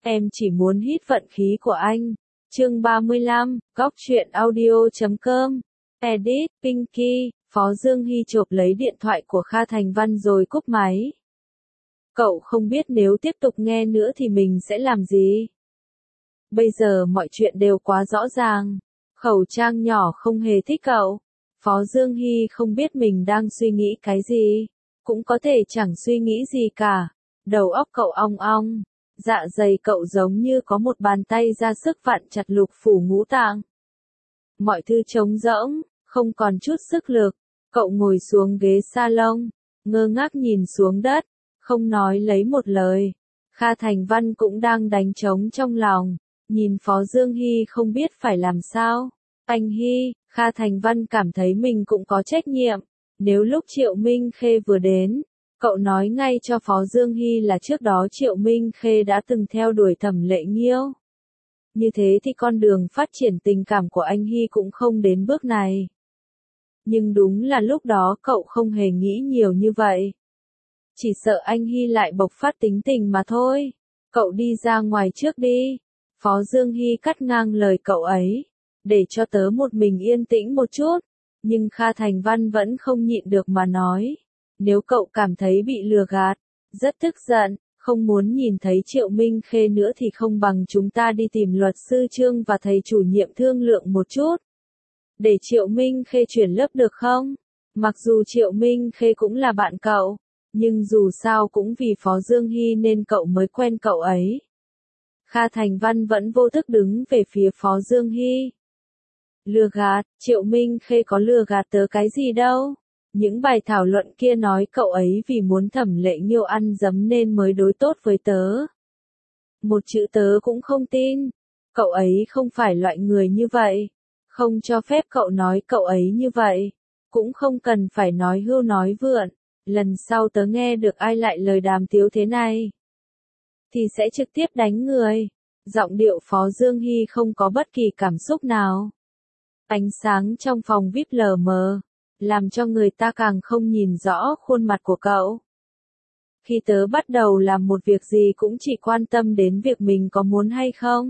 Em chỉ muốn hít vận khí của anh. Chương 35, Góc truyện audio.com. Edit, Pinky. Phó Dương Hy chộp lấy điện thoại của Kha Thành Văn rồi cúp máy. Cậu không biết nếu tiếp tục nghe nữa thì mình sẽ làm gì. Bây giờ mọi chuyện đều quá rõ ràng. Khẩu trang nhỏ không hề thích cậu. Phó Dương Hy không biết mình đang suy nghĩ cái gì. Cũng có thể chẳng suy nghĩ gì cả. Đầu óc cậu ong ong. Dạ dày cậu giống như có một bàn tay ra sức vặn chặt lục phủ ngũ tạng. Mọi thứ trống rỗng, không còn chút sức lực. Cậu ngồi xuống ghế salon, ngơ ngác nhìn xuống đất, không nói lấy một lời. Kha Thành Văn cũng đang đánh trống trong lòng, nhìn Phó Dương Hy không biết phải làm sao. Anh Hy, Kha Thành Văn cảm thấy mình cũng có trách nhiệm. Nếu lúc Triệu Minh Khê vừa đến, cậu nói ngay cho Phó Dương Hy là trước đó Triệu Minh Khê đã từng theo đuổi Thẩm Lệ Nghiêu. Như thế thì con đường phát triển tình cảm của anh Hy cũng không đến bước này. Nhưng đúng là lúc đó cậu không hề nghĩ nhiều như vậy. Chỉ sợ anh Hy lại bộc phát tính tình mà thôi. Cậu đi ra ngoài trước đi. Phó Dương Hy cắt ngang lời cậu ấy. Để cho tớ một mình yên tĩnh một chút. Nhưng Kha Thành Văn vẫn không nhịn được mà nói. Nếu cậu cảm thấy bị lừa gạt, rất tức giận, không muốn nhìn thấy Triệu Minh Khê nữa thì không bằng chúng ta đi tìm luật sư Trương và thầy chủ nhiệm thương lượng một chút. Để Triệu Minh Khê chuyển lớp được không? Mặc dù Triệu Minh Khê cũng là bạn cậu, nhưng dù sao cũng vì Phó Dương Hy nên cậu mới quen cậu ấy. Kha Thành Văn vẫn vô thức đứng về phía Phó Dương Hy. Lừa gạt, Triệu Minh Khê có lừa gạt tớ cái gì đâu. Những bài thảo luận kia nói cậu ấy vì muốn Thẩm Lệ Nghiêu ăn dấm nên mới đối tốt với tớ. Một chữ tớ cũng không tin. Cậu ấy không phải loại người như vậy. Không cho phép cậu nói cậu ấy như vậy. Cũng không cần phải nói hưu nói vượn. Lần sau tớ nghe được ai lại lời đàm tiếu thế này, thì sẽ trực tiếp đánh người. Giọng điệu Phó Dương Hy không có bất kỳ cảm xúc nào. Ánh sáng trong phòng VIP lờ mờ, làm cho người ta càng không nhìn rõ khuôn mặt của cậu. Khi tớ bắt đầu làm một việc gì cũng chỉ quan tâm đến việc mình có muốn hay không.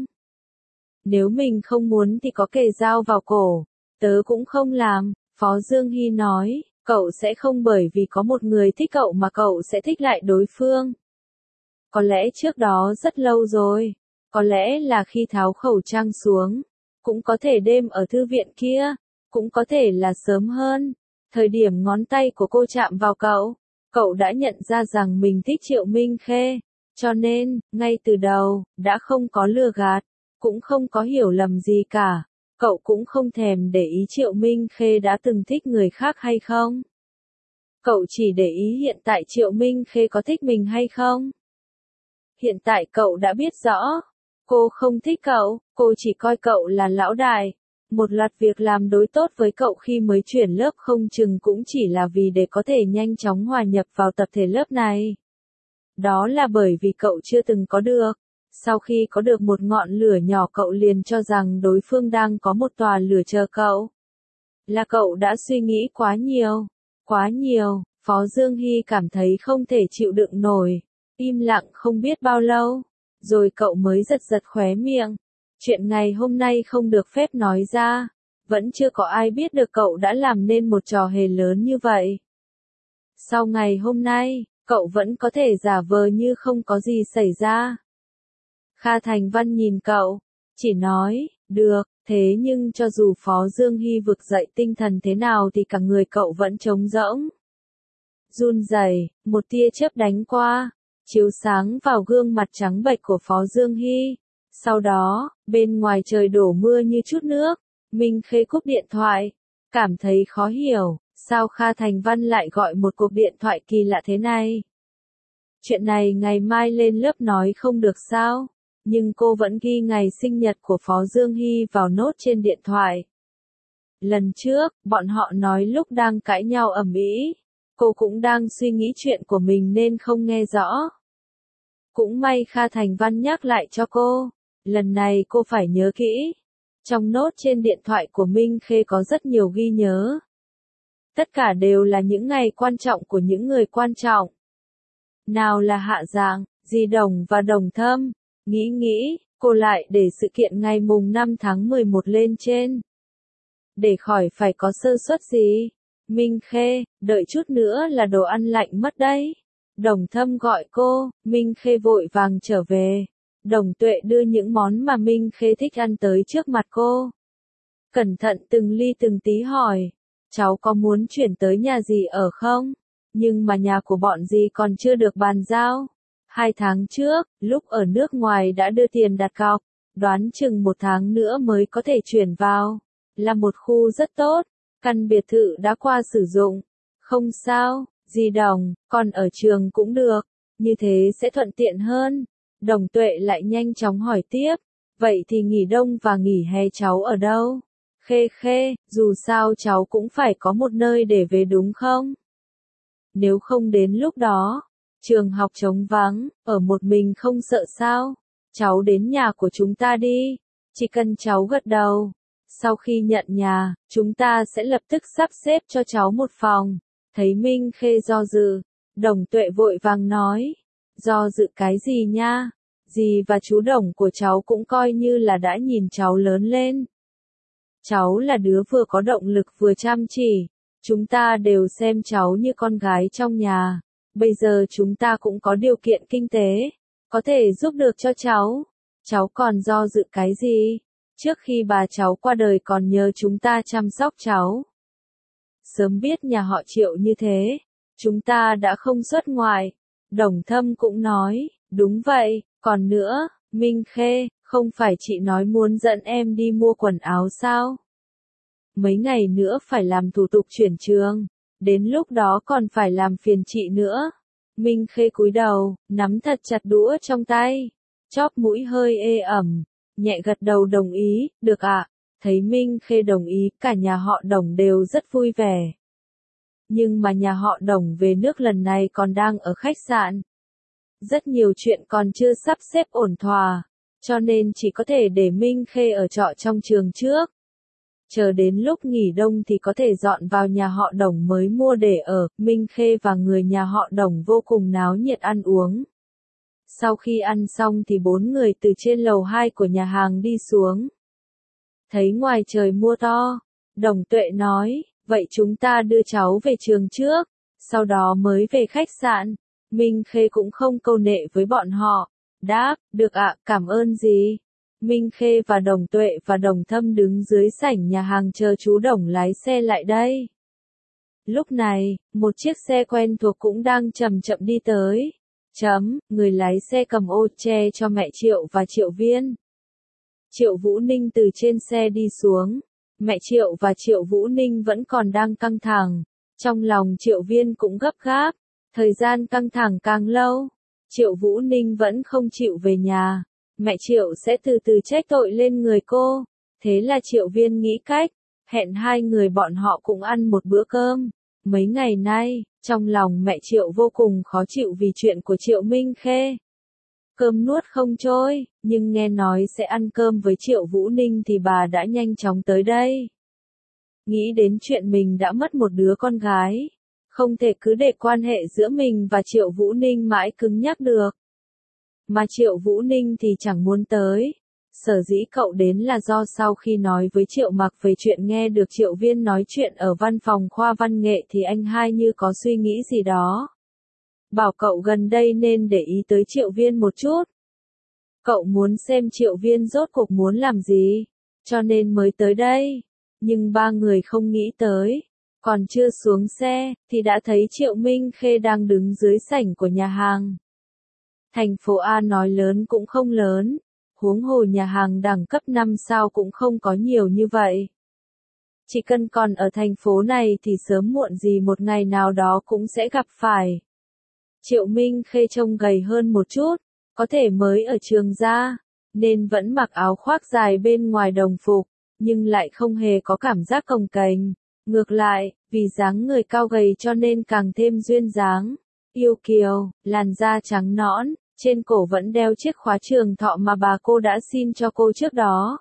Nếu mình không muốn thì có kề dao vào cổ, tớ cũng không làm. Phó Dương Hy nói, cậu sẽ không bởi vì có một người thích cậu mà cậu sẽ thích lại đối phương. Có lẽ trước đó rất lâu rồi, có lẽ là khi tháo khẩu trang xuống, cũng có thể đêm ở thư viện kia, cũng có thể là sớm hơn. Thời điểm ngón tay của cô chạm vào cậu đã nhận ra rằng mình thích Triệu Minh Khê, cho nên, ngay từ đầu, đã không có lừa gạt, cũng không có hiểu lầm gì cả. Cậu cũng không thèm để ý Triệu Minh Khê đã từng thích người khác hay không. Cậu chỉ để ý hiện tại Triệu Minh Khê có thích mình hay không. Hiện tại cậu đã biết rõ, cô không thích cậu, cô chỉ coi cậu là lão đại. Một loạt việc làm đối tốt với cậu khi mới chuyển lớp không chừng cũng chỉ là vì để có thể nhanh chóng hòa nhập vào tập thể lớp này. Đó là bởi vì cậu chưa từng có được. Sau khi có được một ngọn lửa nhỏ cậu liền cho rằng đối phương đang có một tòa lửa chờ cậu. Là cậu đã suy nghĩ quá nhiều. Quá nhiều, Phó Dương Hy cảm thấy không thể chịu đựng nổi. Im lặng không biết bao lâu. Rồi cậu mới giật giật khóe miệng. Chuyện ngày hôm nay không được phép nói ra. Vẫn chưa có ai biết được cậu đã làm nên một trò hề lớn như vậy. Sau ngày hôm nay, cậu vẫn có thể giả vờ như không có gì xảy ra. Kha Thành Văn nhìn cậu, chỉ nói, được, thế nhưng cho dù Phó Dương Hy vực dậy tinh thần thế nào thì cả người cậu vẫn trống rỗng. Run rẩy, một tia chớp đánh qua, chiếu sáng vào gương mặt trắng bệch của Phó Dương Hy. Sau đó, bên ngoài trời đổ mưa như chút nước, Minh Khê cúp điện thoại, cảm thấy khó hiểu, sao Kha Thành Văn lại gọi một cuộc điện thoại kỳ lạ thế này. Chuyện này ngày mai lên lớp nói không được sao, nhưng cô vẫn ghi ngày sinh nhật của Phó Dương Hy vào nốt trên điện thoại. Lần trước, bọn họ nói lúc đang cãi nhau ầm ĩ, cô cũng đang suy nghĩ chuyện của mình nên không nghe rõ. Cũng may Kha Thành Văn nhắc lại cho cô. Lần này cô phải nhớ kỹ. Trong nốt trên điện thoại của Minh Khê có rất nhiều ghi nhớ. Tất cả đều là những ngày quan trọng của những người quan trọng. Nào là Hạ Giang, Di Đồng và Đồng Thâm. Nghĩ, cô lại để sự kiện ngày mùng 5 tháng 11 lên trên. Để khỏi phải có sơ suất gì. Minh Khê, đợi chút nữa là đồ ăn lạnh mất đấy. Đồng Thâm gọi cô, Minh Khê vội vàng trở về. Đồng Tuệ đưa những món mà Minh Khê thích ăn tới trước mặt cô. Cẩn thận từng ly từng tí hỏi, cháu có muốn chuyển tới nhà dì ở không? Nhưng mà nhà của bọn dì còn chưa được bàn giao. 2 tháng trước, lúc ở nước ngoài đã đưa tiền đặt cọc, đoán chừng 1 tháng nữa mới có thể chuyển vào. Là một khu rất tốt, căn biệt thự đã qua sử dụng. Không sao, dì Đồng, còn ở trường cũng được, như thế sẽ thuận tiện hơn. Đồng Tuệ lại nhanh chóng hỏi tiếp, vậy thì nghỉ đông và nghỉ hè cháu ở đâu? Khê, dù sao cháu cũng phải có một nơi để về đúng không? Nếu không đến lúc đó, trường học trống vắng, ở một mình không sợ sao? Cháu đến nhà của chúng ta đi, chỉ cần cháu gật đầu. Sau khi nhận nhà, chúng ta sẽ lập tức sắp xếp cho cháu một phòng. Thấy Minh Khê do dự, Đồng Tuệ vội vàng nói, do dự cái gì nha? Dì và chú Đồng của cháu cũng coi như là đã nhìn cháu lớn lên. Cháu là đứa vừa có động lực vừa chăm chỉ, chúng ta đều xem cháu như con gái trong nhà. Bây giờ chúng ta cũng có điều kiện kinh tế, có thể giúp được cho cháu. Cháu còn do dự cái gì? Trước khi bà cháu qua đời còn nhờ chúng ta chăm sóc cháu. Sớm biết nhà họ Triệu như thế, chúng ta đã không xuất ngoại. Đồng Thâm cũng nói, đúng vậy, còn nữa, Minh Khê, không phải chị nói muốn dẫn em đi mua quần áo sao? Mấy ngày nữa phải làm thủ tục chuyển trường, đến lúc đó còn phải làm phiền chị nữa. Minh Khê cúi đầu, nắm thật chặt đũa trong tay, chóp mũi hơi ê ẩm, nhẹ gật đầu đồng ý, được ạ. Thấy Minh Khê đồng ý, cả nhà họ Đồng đều rất vui vẻ. Nhưng mà nhà họ Đồng về nước lần này còn đang ở khách sạn. Rất nhiều chuyện còn chưa sắp xếp ổn thỏa, cho nên chỉ có thể để Minh Khê ở trọ trong trường trước. Chờ đến lúc nghỉ đông thì có thể dọn vào nhà họ Đồng mới mua để ở. Minh Khê và người nhà họ Đồng vô cùng náo nhiệt ăn uống. Sau khi ăn xong thì 4 người từ trên lầu 2 của nhà hàng đi xuống. Thấy ngoài trời mưa to, Đồng Tuệ nói, vậy chúng ta đưa cháu về trường trước, sau đó mới về khách sạn. Minh Khê cũng không câu nệ với bọn họ. Đáp, được ạ, cảm ơn dì. Minh Khê và Đồng Tuệ và Đồng Thâm đứng dưới sảnh nhà hàng chờ chú Đồng lái xe lại đây. Lúc này, một chiếc xe quen thuộc cũng đang chậm chậm đi tới. Người lái xe cầm ô che cho mẹ Triệu và Triệu Viên. Triệu Vũ Ninh từ trên xe đi xuống. Mẹ Triệu và Triệu Vũ Ninh vẫn còn đang căng thẳng. Trong lòng Triệu Viên cũng gấp gáp. Thời gian căng thẳng càng lâu, Triệu Vũ Ninh vẫn không chịu về nhà. Mẹ Triệu sẽ từ từ trách tội lên người cô. Thế là Triệu Viên nghĩ cách, hẹn 2 người bọn họ cùng ăn một bữa cơm. Mấy ngày nay, trong lòng mẹ Triệu vô cùng khó chịu vì chuyện của Triệu Minh Khê. Cơm nuốt không trôi, nhưng nghe nói sẽ ăn cơm với Triệu Vũ Ninh thì bà đã nhanh chóng tới đây. Nghĩ đến chuyện mình đã mất một đứa con gái, không thể cứ để quan hệ giữa mình và Triệu Vũ Ninh mãi cứng nhắc được. Mà Triệu Vũ Ninh thì chẳng muốn tới. Sở dĩ cậu đến là do sau khi nói với Triệu Mặc về chuyện nghe được Triệu Viên nói chuyện ở văn phòng khoa văn nghệ thì anh hai như có suy nghĩ gì đó. Bảo cậu gần đây nên để ý tới Triệu Viên một chút. Cậu muốn xem Triệu Viên rốt cuộc muốn làm gì, cho nên mới tới đây. Nhưng 3 người không nghĩ tới. Còn chưa xuống xe, thì đã thấy Triệu Minh Khê đang đứng dưới sảnh của nhà hàng. Thành phố A nói lớn cũng không lớn, huống hồ nhà hàng đẳng cấp 5 sao cũng không có nhiều như vậy. Chỉ cần còn ở thành phố này thì sớm muộn gì một ngày nào đó cũng sẽ gặp phải. Triệu Minh Khê trông gầy hơn một chút, có thể mới ở trường ra, nên vẫn mặc áo khoác dài bên ngoài đồng phục, nhưng lại không hề có cảm giác cồng kềnh. Ngược lại, vì dáng người cao gầy cho nên càng thêm duyên dáng, yêu kiều, làn da trắng nõn, trên cổ vẫn đeo chiếc khóa trường thọ mà bà cô đã xin cho cô trước đó.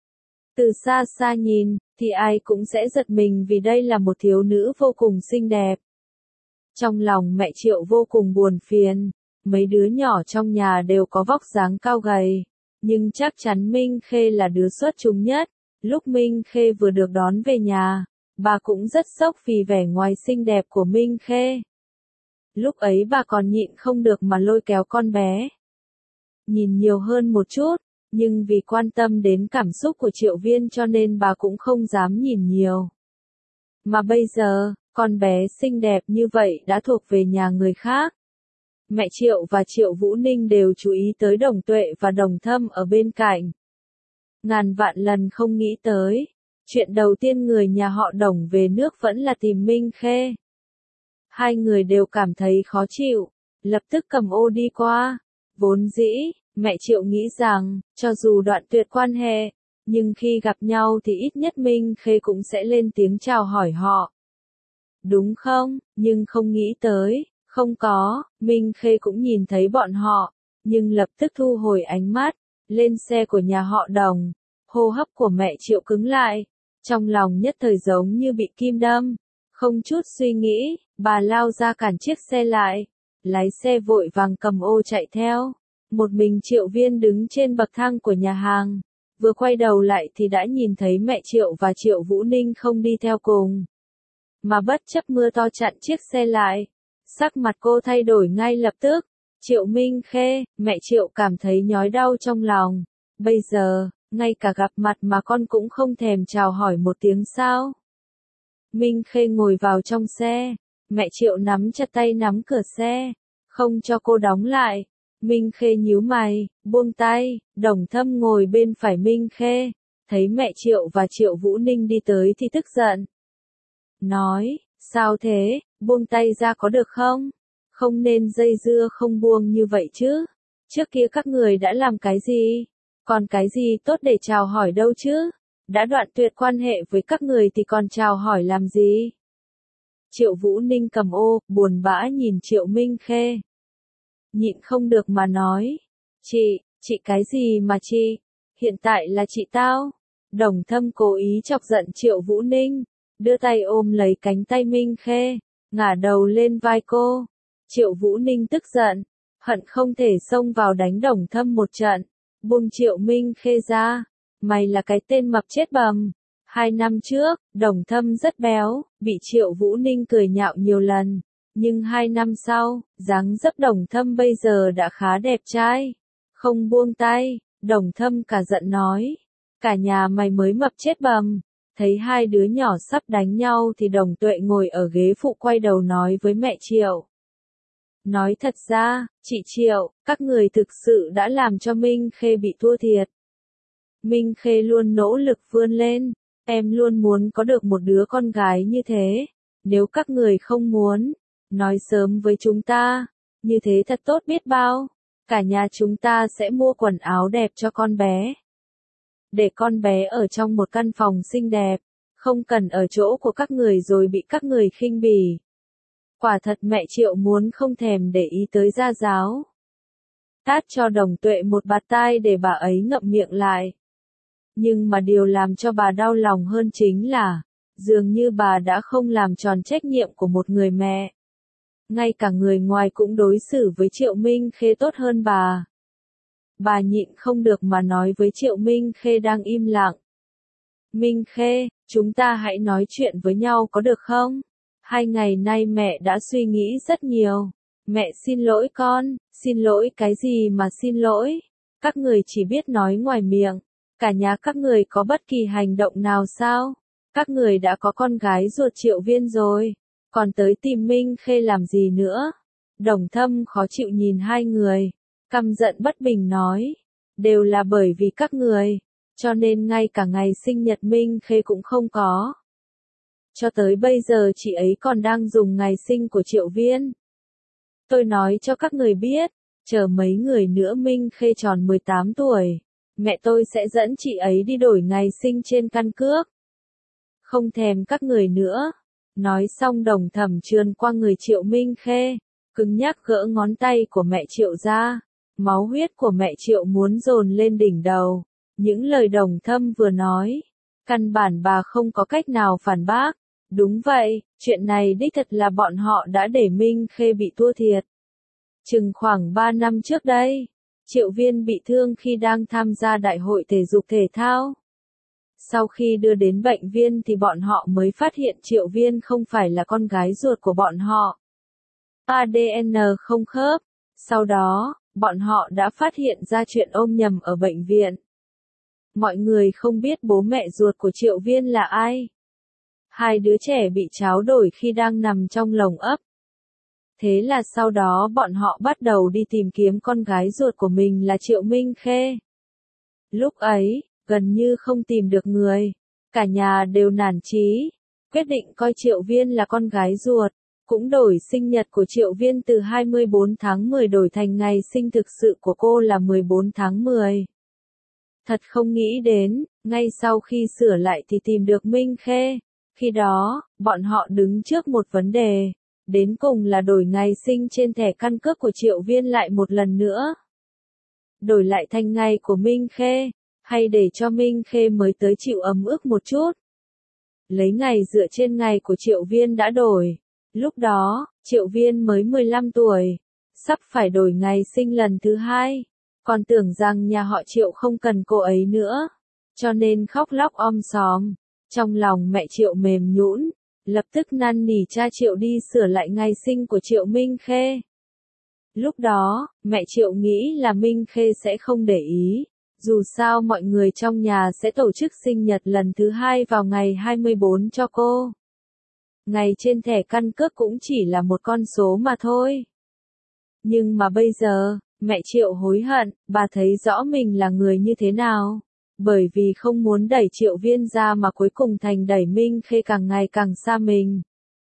Từ xa xa nhìn, thì ai cũng sẽ giật mình vì đây là một thiếu nữ vô cùng xinh đẹp. Trong lòng mẹ Triệu vô cùng buồn phiền, Mấy đứa nhỏ trong nhà đều có vóc dáng cao gầy, nhưng chắc chắn Minh Khê là đứa xuất chúng nhất. Lúc Minh Khê vừa được đón về nhà, bà cũng rất sốc vì vẻ ngoài xinh đẹp của Minh Khê. Lúc ấy bà còn nhịn không được mà lôi kéo con bé. Nhìn nhiều hơn một chút, nhưng vì quan tâm đến cảm xúc của Triệu Viên cho nên bà cũng không dám nhìn nhiều. Mà bây giờ, con bé xinh đẹp như vậy đã thuộc về nhà người khác. Mẹ Triệu và Triệu Vũ Ninh đều chú ý tới Đồng Tuệ và Đồng Thâm ở bên cạnh. Ngàn vạn lần không nghĩ tới, chuyện đầu tiên người nhà họ Đồng về nước vẫn là tìm Minh Khê. Hai người đều cảm thấy khó chịu, lập tức cầm ô đi qua. Vốn dĩ, mẹ Triệu nghĩ rằng, cho dù đoạn tuyệt quan hệ, nhưng khi gặp nhau thì ít nhất Minh Khê cũng sẽ lên tiếng chào hỏi họ. Đúng không? Nhưng không nghĩ tới, không có, Minh Khê cũng nhìn thấy bọn họ, nhưng lập tức thu hồi ánh mắt, lên xe của nhà họ Đồng. Hô hấp của mẹ Triệu cứng lại, trong lòng nhất thời giống như bị kim đâm. Không chút suy nghĩ, bà lao ra cản chiếc xe lại, lái xe vội vàng cầm ô chạy theo. Một mình Triệu Viên đứng trên bậc thang của nhà hàng, vừa quay đầu lại thì đã nhìn thấy mẹ Triệu và Triệu Vũ Ninh không đi theo cùng, mà bất chấp mưa to chặn chiếc xe lại. Sắc mặt cô thay đổi ngay lập tức. Triệu Minh Khê, mẹ Triệu cảm thấy nhói đau trong lòng. Bây giờ, ngay cả gặp mặt mà con cũng không thèm chào hỏi một tiếng sao? Minh Khê ngồi vào trong xe, mẹ Triệu nắm chặt tay nắm cửa xe, không cho cô đóng lại. Minh Khê nhíu mày, buông tay. Đồng Thâm ngồi bên phải Minh Khê, thấy mẹ Triệu và Triệu Vũ Ninh đi tới thì tức giận. Nói, sao thế, buông tay ra có được không? Không nên dây dưa không buông như vậy chứ. Trước kia các người đã làm cái gì? Còn cái gì tốt để chào hỏi đâu chứ? Đã đoạn tuyệt quan hệ với các người thì còn chào hỏi làm gì? Triệu Vũ Ninh cầm ô, buồn bã nhìn Triệu Minh Khê. Nhịn không được mà nói. Chị cái gì mà chị? Hiện tại là chị tao. Đồng Thâm cố ý chọc giận Triệu Vũ Ninh, đưa tay ôm lấy cánh tay Minh Khê, ngả đầu lên vai cô. Triệu Vũ Ninh tức giận, hận không thể xông vào đánh Đồng Thâm một trận. Buông Triệu Minh Khê ra. Mày là cái tên mập chết bầm. 2 năm trước, Đồng Thâm rất béo, bị Triệu Vũ Ninh cười nhạo nhiều lần. Nhưng 2 năm sau, dáng dấp Đồng Thâm bây giờ đã khá đẹp trai. Không buông tay, Đồng Thâm cả giận nói. Cả nhà mày mới mập chết bầm. Thấy hai đứa nhỏ sắp đánh nhau thì Đồng Tuệ ngồi ở ghế phụ quay đầu nói với mẹ Triệu. Nói thật ra, chị Triệu, các người thực sự đã làm cho Minh Khê bị thua thiệt. Minh Khê luôn nỗ lực vươn lên, em luôn muốn có được một đứa con gái như thế. Nếu các người không muốn, nói sớm với chúng ta, như thế thật tốt biết bao. Cả nhà chúng ta sẽ mua quần áo đẹp cho con bé. Để con bé ở trong một căn phòng xinh đẹp, không cần ở chỗ của các người rồi bị các người khinh bỉ. Quả thật mẹ Triệu muốn không thèm để ý tới gia giáo. Tát cho Đồng Tuệ một bạt tai để bà ấy ngậm miệng lại. Nhưng mà điều làm cho bà đau lòng hơn chính là, dường như bà đã không làm tròn trách nhiệm của một người mẹ. Ngay cả người ngoài cũng đối xử với Triệu Minh Khê tốt hơn bà. Bà nhịn không được mà nói với Triệu Minh Khê đang im lặng. Minh Khê, chúng ta hãy nói chuyện với nhau có được không? 2 ngày nay mẹ đã suy nghĩ rất nhiều. Mẹ xin lỗi con. Xin lỗi cái gì mà xin lỗi? Các người chỉ biết nói ngoài miệng. Cả nhà các người có bất kỳ hành động nào sao? Các người đã có con gái ruột Triệu Viên rồi. Còn tới tìm Minh Khê làm gì nữa? Đồng Thâm khó chịu nhìn hai người. Căm giận bất bình nói. Đều là bởi vì các người. Cho nên ngay cả ngày sinh nhật Minh Khê cũng không có. Cho tới bây giờ chị ấy còn đang dùng ngày sinh của Triệu Viên. Tôi nói cho các người biết, chờ mấy người nữa Minh Khê tròn 18 tuổi, mẹ tôi sẽ dẫn chị ấy đi đổi ngày sinh trên căn cước. Không thèm các người nữa. Nói xong Đồng Thẩm trườn qua người Triệu Minh Khê, cứng nhắc gỡ ngón tay của mẹ Triệu ra. Máu huyết của mẹ Triệu muốn dồn lên đỉnh đầu. Những lời Đồng Thâm vừa nói, căn bản bà không có cách nào phản bác. Đúng vậy, chuyện này đích thật là bọn họ đã để Minh Khê bị thua thiệt. Chừng khoảng 3 năm trước đây, Triệu Viên bị thương khi đang tham gia đại hội thể dục thể thao. Sau khi đưa đến bệnh viện thì bọn họ mới phát hiện Triệu Viên không phải là con gái ruột của bọn họ. ADN không khớp. Sau đó, bọn họ đã phát hiện ra chuyện ôm nhầm ở bệnh viện. Mọi người không biết bố mẹ ruột của Triệu Viên là ai. Hai đứa trẻ bị tráo đổi khi đang nằm trong lồng ấp. Thế là sau đó bọn họ bắt đầu đi tìm kiếm con gái ruột của mình là Triệu Minh Khê. Lúc ấy, gần như không tìm được người. Cả nhà đều nản chí, quyết định coi Triệu Viên là con gái ruột. Cũng đổi sinh nhật của Triệu Viên từ 24 tháng 10 đổi thành ngày sinh thực sự của cô là 14 tháng 10. Thật không nghĩ đến, ngay sau khi sửa lại thì tìm được Minh Khê. Khi đó, bọn họ đứng trước một vấn đề. Đến cùng là đổi ngày sinh trên thẻ căn cước của Triệu Viên lại một lần nữa. Đổi lại thành ngày của Minh Khê, hay để cho Minh Khê mới tới chịu ấm ức một chút. Lấy ngày dựa trên ngày của Triệu Viên đã đổi. Lúc đó, Triệu Viên mới 15 tuổi, sắp phải đổi ngày sinh lần thứ hai. Còn tưởng rằng nhà họ Triệu không cần cô ấy nữa, cho nên khóc lóc om sòm. Trong lòng mẹ Triệu mềm nhũn, lập tức năn nỉ cha Triệu đi sửa lại ngày sinh của Triệu Minh Khê. Lúc đó, mẹ Triệu nghĩ là Minh Khê sẽ không để ý, dù sao mọi người trong nhà sẽ tổ chức sinh nhật lần thứ hai vào ngày 24 cho cô. Ngày trên thẻ căn cước cũng chỉ là một con số mà thôi. Nhưng mà bây giờ, mẹ Triệu hối hận, bà thấy rõ mình là người như thế nào. Bởi vì không muốn đẩy Triệu Viên ra mà cuối cùng thành đẩy Minh Khê càng ngày càng xa mình.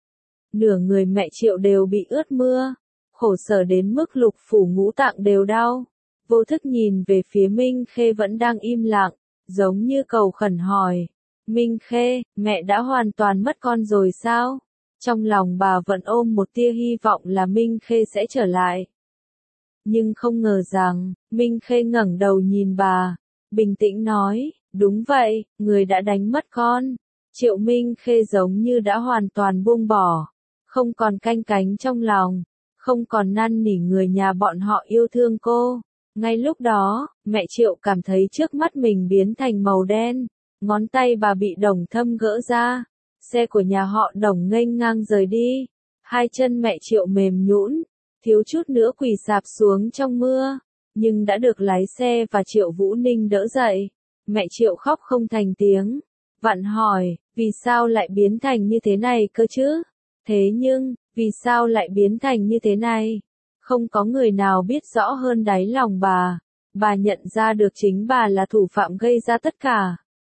Nửa người mẹ Triệu đều bị ướt mưa, khổ sở đến mức lục phủ ngũ tạng đều đau. Vô thức nhìn về phía Minh Khê vẫn đang im lặng, giống như cầu khẩn hỏi. Minh Khê, mẹ đã hoàn toàn mất con rồi sao? Trong lòng bà vẫn ôm một tia hy vọng là Minh Khê sẽ trở lại. Nhưng không ngờ rằng, Minh Khê ngẩng đầu nhìn bà, bình tĩnh nói, đúng vậy, người đã đánh mất con. Triệu Minh Khê giống như đã hoàn toàn buông bỏ, không còn canh cánh trong lòng, không còn năn nỉ người nhà bọn họ yêu thương cô. Ngay lúc đó, mẹ Triệu cảm thấy trước mắt mình biến thành màu đen, ngón tay bà bị Đồng Thâm gỡ ra, xe của nhà họ Đồng nghênh ngang rời đi, hai chân mẹ Triệu mềm nhũn, thiếu chút nữa quỳ sạp xuống trong mưa, nhưng đã được lái xe và Triệu Vũ Ninh đỡ dậy. Mẹ Triệu khóc không thành tiếng, vặn hỏi, vì sao lại biến thành như thế này cơ chứ? Thế nhưng, vì sao lại biến thành như thế này? Không có người nào biết rõ hơn đáy lòng bà nhận ra được chính bà là thủ phạm gây ra tất cả.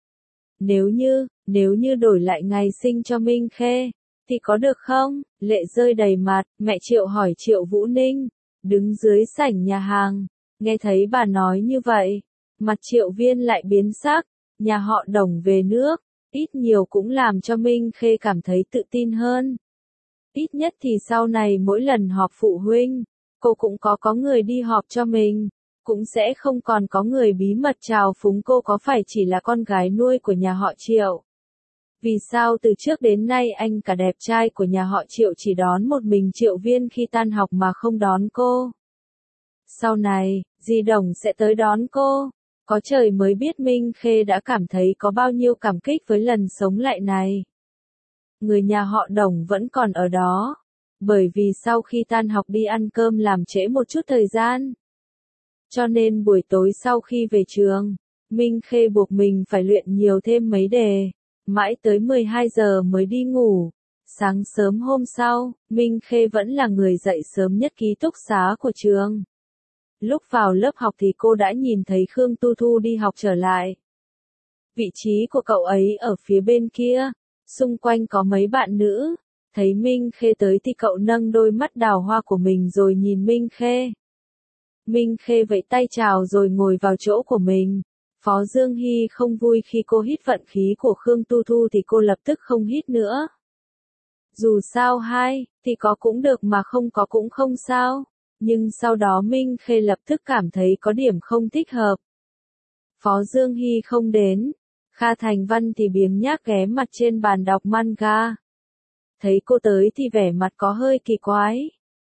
Nếu như đổi lại ngày sinh cho Minh Khê, thì có được không? Lệ rơi đầy mặt, mẹ Triệu hỏi Triệu Vũ Ninh, đứng dưới sảnh nhà hàng, nghe thấy bà nói như vậy, mặt Triệu Viên lại biến sắc, nhà họ Đồng về nước, ít nhiều cũng làm cho Minh Khê cảm thấy tự tin hơn. Ít nhất thì sau này mỗi lần họp phụ huynh, cô cũng có người đi họp cho mình, cũng sẽ không còn có người bí mật trào phúng cô có phải chỉ là con gái nuôi của nhà họ Triệu. Vì sao từ trước đến nay anh cả đẹp trai của nhà họ Triệu chỉ đón một mình Triệu Viên khi tan học mà không đón cô? Sau này, dì Đồng sẽ tới đón cô. Có trời mới biết Minh Khê đã cảm thấy có bao nhiêu cảm kích với lần sống lại này. Người nhà họ Đồng vẫn còn ở đó, bởi vì sau khi tan học đi ăn cơm làm trễ một chút thời gian. Cho nên buổi tối sau khi về trường, Minh Khê buộc mình phải luyện nhiều thêm mấy đề, mãi tới 12 giờ mới đi ngủ. Sáng sớm hôm sau, Minh Khê vẫn là người dậy sớm nhất ký túc xá của trường. Lúc vào lớp học thì cô đã nhìn thấy Khương Tu Thu đi học trở lại. Vị trí của cậu ấy ở phía bên kia, xung quanh có mấy bạn nữ. Thấy Minh Khê tới thì cậu nâng đôi mắt đào hoa của mình rồi nhìn Minh Khê. Minh Khê vẫy tay chào rồi ngồi vào chỗ của mình. Phó Dương Hy không vui khi cô hít vận khí của Khương Tu Thu thì cô lập tức không hít nữa. Dù sao hai, thì có cũng được mà không có cũng không sao. Nhưng sau đó Minh Khê lập tức cảm thấy có điểm không thích hợp. Phó Dương Hy không đến. Kha Thành Văn thì biếng nhác ghé mặt trên bàn đọc manga. Thấy cô tới thì vẻ mặt có hơi kỳ quái.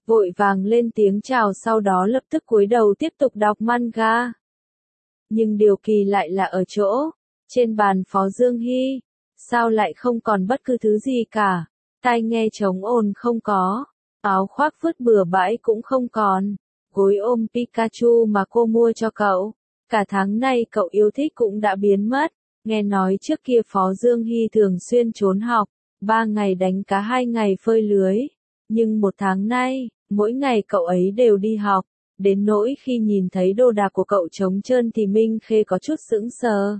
vội vàng lên tiếng chào sau đó lập tức cúi đầu tiếp tục đọc manga. Nhưng điều kỳ lại là ở chỗ, trên bàn Phó Dương Hy, sao lại không còn bất cứ thứ gì cả, tai nghe trống ồn không có, áo khoác vứt bừa bãi cũng không còn, gối ôm Pikachu mà cô mua cho cậu, cả tháng nay cậu yêu thích cũng đã biến mất, nghe nói trước kia Phó Dương Hy thường xuyên trốn học, 3 ngày đánh cá 2 ngày phơi lưới, nhưng 1 tháng nay, mỗi ngày cậu ấy đều đi học. Đến nỗi khi nhìn thấy đồ đạc của cậu trống trơn thì Minh Khê có chút sững sờ.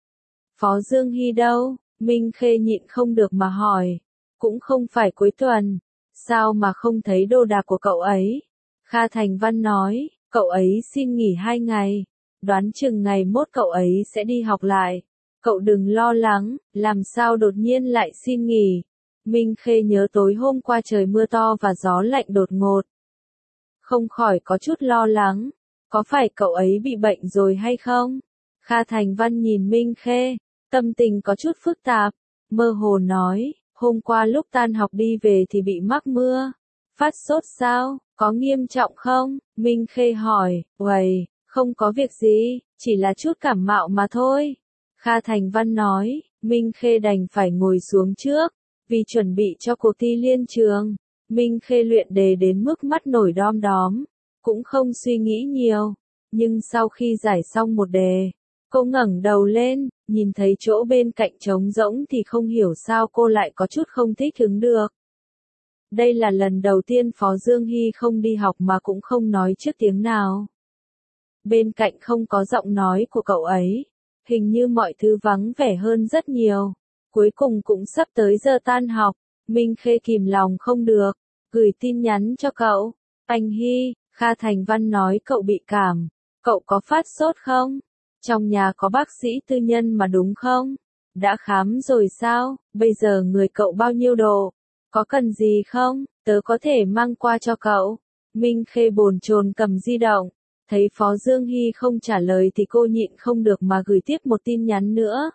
Phó Dương Hy đâu? Minh Khê nhịn không được mà hỏi. Cũng không phải cuối tuần. Sao mà không thấy đồ đạc của cậu ấy? Kha Thành Văn nói, cậu ấy xin nghỉ 2 ngày. Đoán chừng ngày mốt cậu ấy sẽ đi học lại. Cậu đừng lo lắng, làm sao đột nhiên lại xin nghỉ. Minh Khê nhớ tối hôm qua trời mưa to và gió lạnh đột ngột. Không khỏi có chút lo lắng, có phải cậu ấy bị bệnh rồi hay không? Kha Thành Văn nhìn Minh Khê, tâm tình có chút phức tạp, mơ hồ nói, hôm qua lúc tan học đi về thì bị mắc mưa. Phát sốt sao, có nghiêm trọng không? Minh Khê hỏi, uầy, không có việc gì, chỉ là chút cảm mạo mà thôi. Kha Thành Văn nói, Minh Khê đành phải ngồi xuống trước, vì chuẩn bị cho cuộc thi liên trường. Minh Khê luyện đề đến mức mắt nổi đom đóm, cũng không suy nghĩ nhiều, nhưng sau khi giải xong một đề, cô ngẩng đầu lên, nhìn thấy chỗ bên cạnh trống rỗng thì không hiểu sao cô lại có chút không thích ứng được. Đây là lần đầu tiên Phó Dương Hy không đi học mà cũng không nói trước tiếng nào. Bên cạnh không có giọng nói của cậu ấy, hình như mọi thứ vắng vẻ hơn rất nhiều. Cuối cùng cũng sắp tới giờ tan học. Minh Khê kìm lòng không được, gửi tin nhắn cho cậu. Anh Hy, Kha Thành Văn nói cậu bị cảm. Cậu có phát sốt không? Trong nhà có bác sĩ tư nhân mà đúng không? Đã khám rồi sao? Bây giờ người cậu bao nhiêu độ? Có cần gì không? Tớ có thể mang qua cho cậu. Minh Khê bồn chồn cầm di động. Thấy Phó Dương Hy không trả lời thì cô nhịn không được mà gửi tiếp một tin nhắn nữa.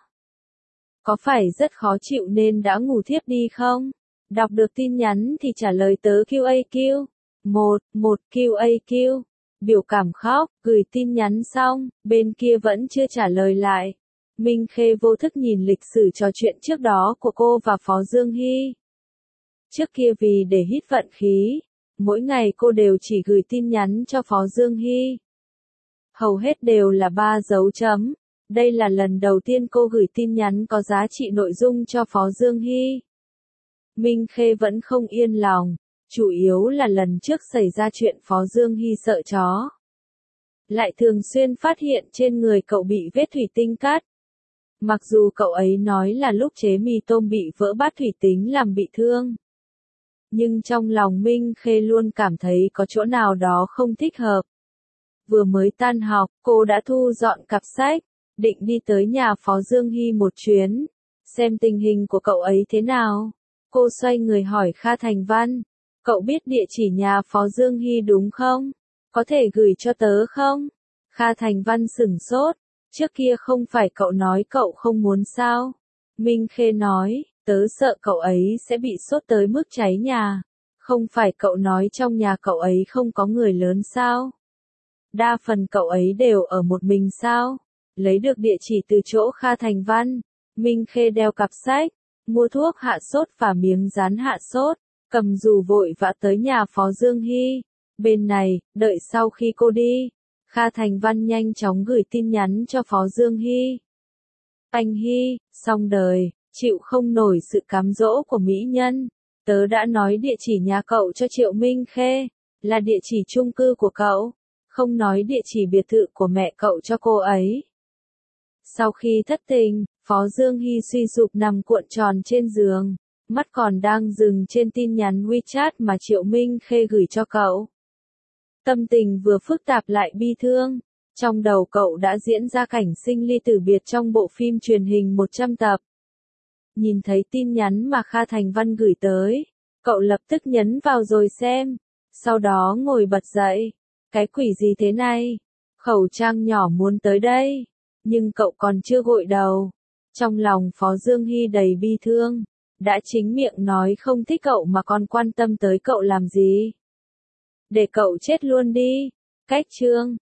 Có phải rất khó chịu nên đã ngủ thiếp đi không? Đọc được tin nhắn thì trả lời tớ QAQ. Một QAQ. Biểu cảm khóc, gửi tin nhắn xong, bên kia vẫn chưa trả lời lại. Minh Khê vô thức nhìn lịch sử trò chuyện trước đó của cô và Phó Dương Hy. Trước kia vì để hít vận khí, mỗi ngày cô đều chỉ gửi tin nhắn cho Phó Dương Hy. Hầu hết đều là 3 dấu chấm. Đây là lần đầu tiên cô gửi tin nhắn có giá trị nội dung cho Phó Dương Hy. Minh Khê vẫn không yên lòng, chủ yếu là lần trước xảy ra chuyện Phó Dương Hy sợ chó. Lại thường xuyên phát hiện trên người cậu bị vết thủy tinh cắt. Mặc dù cậu ấy nói là lúc chế mì tôm bị vỡ bát thủy tinh làm bị thương. Nhưng trong lòng Minh Khê luôn cảm thấy có chỗ nào đó không thích hợp. Vừa mới tan học, cô đã thu dọn cặp sách, định đi tới nhà Phó Dương Hy một chuyến, xem tình hình của cậu ấy thế nào. Cô xoay người hỏi Kha Thành Văn, cậu biết địa chỉ nhà Phó Dương Hy đúng không? Có thể gửi cho tớ không? Kha Thành Văn sửng sốt, trước kia không phải cậu nói cậu không muốn sao? Minh Khê nói, tớ sợ cậu ấy sẽ bị sốt tới mức cháy nhà. Không phải cậu nói trong nhà cậu ấy không có người lớn sao? Đa phần cậu ấy đều ở một mình sao? Lấy được địa chỉ từ chỗ Kha Thành Văn, Minh Khê đeo cặp sách, mua thuốc hạ sốt và miếng dán hạ sốt, cầm dù vội vã tới nhà Phó Dương Hy. Bên này, đợi sau khi cô đi, Kha Thành Văn nhanh chóng gửi tin nhắn cho Phó Dương Hy. Anh Hy, xong đời, chịu không nổi sự cám dỗ của mỹ nhân. Tớ đã nói địa chỉ nhà cậu cho Triệu Minh Khê, là địa chỉ chung cư của cậu, không nói địa chỉ biệt thự của mẹ cậu cho cô ấy. Sau khi thất tình, Phó Dương Hy suy sụp nằm cuộn tròn trên giường, mắt còn đang dừng trên tin nhắn WeChat mà Triệu Minh Khê gửi cho cậu. Tâm tình vừa phức tạp lại bi thương, trong đầu cậu đã diễn ra cảnh sinh ly tử biệt trong bộ phim truyền hình 100 tập. Nhìn thấy tin nhắn mà Kha Thành Văn gửi tới, cậu lập tức nhấn vào rồi xem, sau đó ngồi bật dậy. Cái quỷ gì thế này? Khẩu trang nhỏ muốn tới đây, nhưng cậu còn chưa gội đầu. Trong lòng Phó Dương Hy đầy bi thương, đã chính miệng nói không thích cậu mà còn quan tâm tới cậu làm gì. Để cậu chết luôn đi. Cách chương